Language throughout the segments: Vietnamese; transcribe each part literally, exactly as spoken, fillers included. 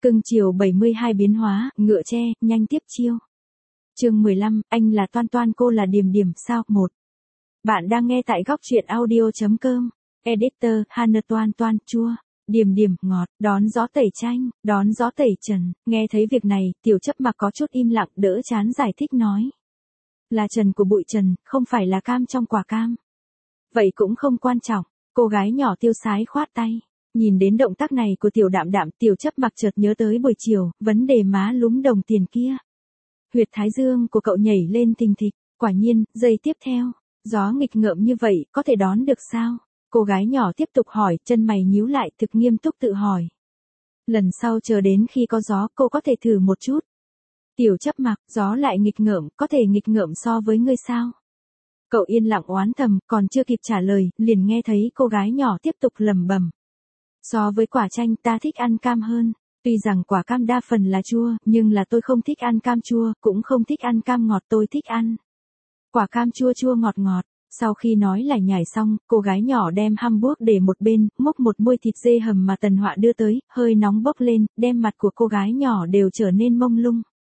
Cưng chiều bảy mươi hai biến hóa, ngựa tre, nhanh tiếp chiêu. Chương mười lăm, anh là Toan Toan cô là Điềm Điềm sao? một. Bạn đang nghe tại góc truyện audio chấm com. Editor, Hana Toan Toan, chua. Điềm Điềm, ngọt, đón gió tẩy chanh, đón gió tẩy trần. Nghe thấy việc này, Tiểu Chấp Mặc có chút im lặng, đỡ chán giải thích nói. Là trần của bụi trần, không phải là cam trong quả cam. Vậy cũng không quan trọng, cô gái nhỏ tiêu sái khoát tay. Nhìn đến động tác này của Tiểu Đạm Đạm, Tiểu Chấp Mặc chợt nhớ tới buổi chiều, vấn đề má lúm đồng tiền kia. Huyệt thái dương của cậu nhảy lên thình thịch, quả nhiên, giây tiếp theo, gió nghịch ngợm như vậy, có thể đón được sao? Cô gái nhỏ tiếp tục hỏi, chân mày nhíu lại, thực nghiêm túc tự hỏi. Lần sau chờ đến khi có gió, cô có thể thử một chút. Tiểu Chấp Mặc, gió lại nghịch ngợm, có thể nghịch ngợm so với ngươi sao? Cậu yên lặng oán thầm, còn chưa kịp trả lời, liền nghe thấy cô gái nhỏ tiếp tục lẩm bẩm. So với quả chanh ta thích ăn cam hơn. Tuy rằng quả cam đa phần là chua, nhưng là tôi không thích ăn cam chua, cũng không thích ăn cam ngọt, tôi thích ăn quả cam chua chua ngọt ngọt. Sau khi nói lải nhải xong, cô gái nhỏ đem hamburger để một bên, múc một muôi thịt dê hầm mà Tần Họa đưa tới, hơi nóng bốc lên, đem mặt của cô gái nhỏ đều trở nên mông lung.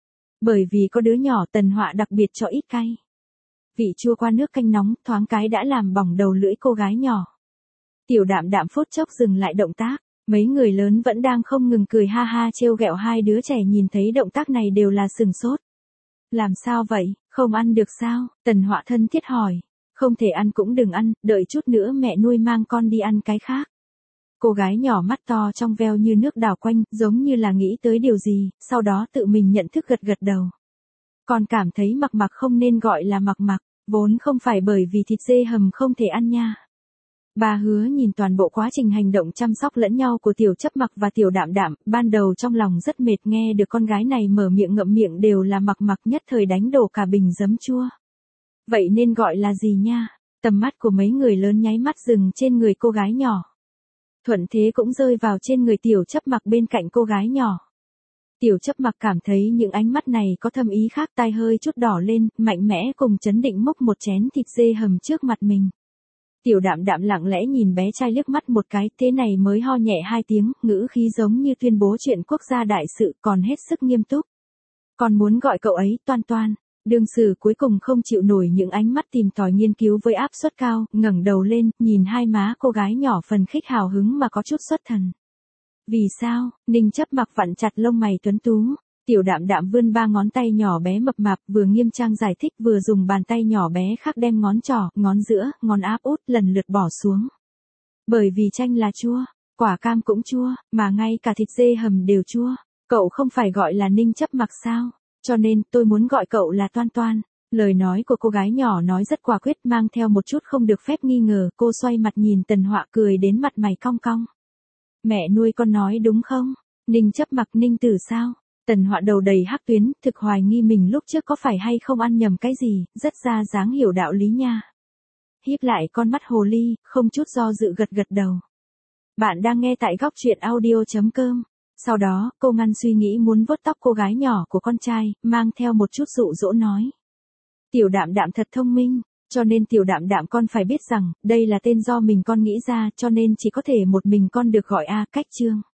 Bởi vì có đứa nhỏ, Tần Họa đặc biệt cho ít cay. Vị chua qua nước canh nóng, thoáng cái đã làm bỏng đầu lưỡi cô gái nhỏ. Tiểu Đạm Đạm phút chốc dừng lại động tác. Mấy người lớn vẫn đang không ngừng cười ha ha trêu ghẹo hai đứa trẻ, nhìn thấy động tác này đều là sừng sốt. Làm sao vậy, không ăn được sao? Tần Họa thân thiết hỏi. Không thể ăn cũng đừng ăn, đợi chút nữa mẹ nuôi mang con đi ăn cái khác. Cô gái nhỏ mắt to trong veo như nước đảo quanh, giống như là nghĩ tới điều gì, sau đó tự mình nhận thức gật gật đầu. Còn cảm thấy Mặc Mặc không nên gọi là Mặc Mặc, vốn không phải bởi vì thịt dê hầm không thể ăn nha. Bà Hứa nhìn toàn bộ quá trình hành động chăm sóc lẫn nhau của Tiểu Chấp Mặc và Tiểu Đạm Đạm, ban đầu trong lòng rất mệt, nghe được con gái này mở miệng ngậm miệng đều là Mặc Mặc, nhất thời đánh đổ cả bình giấm chua. Vậy nên gọi là gì nha? Tầm mắt của mấy người lớn nháy mắt dừng trên người cô gái nhỏ. Thuận thế cũng rơi vào trên người Tiểu Chấp Mặc bên cạnh cô gái nhỏ. Tiểu Chấp Mặc cảm thấy những ánh mắt này có thâm ý khác, tai hơi chút đỏ lên, mạnh mẽ cùng chấn định múc một chén thịt dê hầm trước mặt mình. Tiểu Đạm Đạm lặng lẽ nhìn bé trai liếc mắt một cái, thế này mới ho nhẹ hai tiếng, ngữ khí giống như tuyên bố chuyện quốc gia đại sự, còn hết sức nghiêm túc. Còn muốn gọi cậu ấy Toan Toan. Đương sử cuối cùng không chịu nổi những ánh mắt tìm tòi nghiên cứu với áp suất cao, ngẩng đầu lên, nhìn hai má cô gái nhỏ phần khích hào hứng mà có chút xuất thần. Vì sao? Ninh Chấp Mặc vặn chặt lông mày tuấn tú. Tiểu Đạm Đạm vươn ba ngón tay nhỏ bé mập mạp, vừa nghiêm trang giải thích vừa dùng bàn tay nhỏ bé khác đem ngón trỏ, ngón giữa, ngón áp út lần lượt bỏ xuống. Bởi vì chanh là chua, quả cam cũng chua, mà ngay cả thịt dê hầm đều chua. Cậu không phải gọi là Ninh Chấp Mặc sao? Cho nên tôi muốn gọi cậu là Toan Toan. Lời nói của cô gái nhỏ nói rất quả quyết, mang theo một chút không được phép nghi ngờ. Cô xoay mặt nhìn Tần Họa cười đến mặt mày cong cong. Mẹ nuôi con nói đúng không? Ninh Chấp Mặc Ninh tử sao? Tần Họa đầu đầy hắc tuyến, thực hoài nghi mình lúc trước có phải hay không ăn nhầm cái gì, rất ra dáng hiểu đạo lý nha. Híp lại con mắt hồ ly, không chút do dự gật gật đầu. Bạn đang nghe tại góc truyện audio chấm com. Sau đó, cô ngăn suy nghĩ muốn vuốt tóc cô gái nhỏ của con trai, mang theo một chút dụ dỗ nói. Tiểu Đạm Đạm thật thông minh, cho nên Tiểu Đạm Đạm con phải biết rằng, đây là tên do mình con nghĩ ra, cho nên chỉ có thể một mình con được gọi A. Cách chương.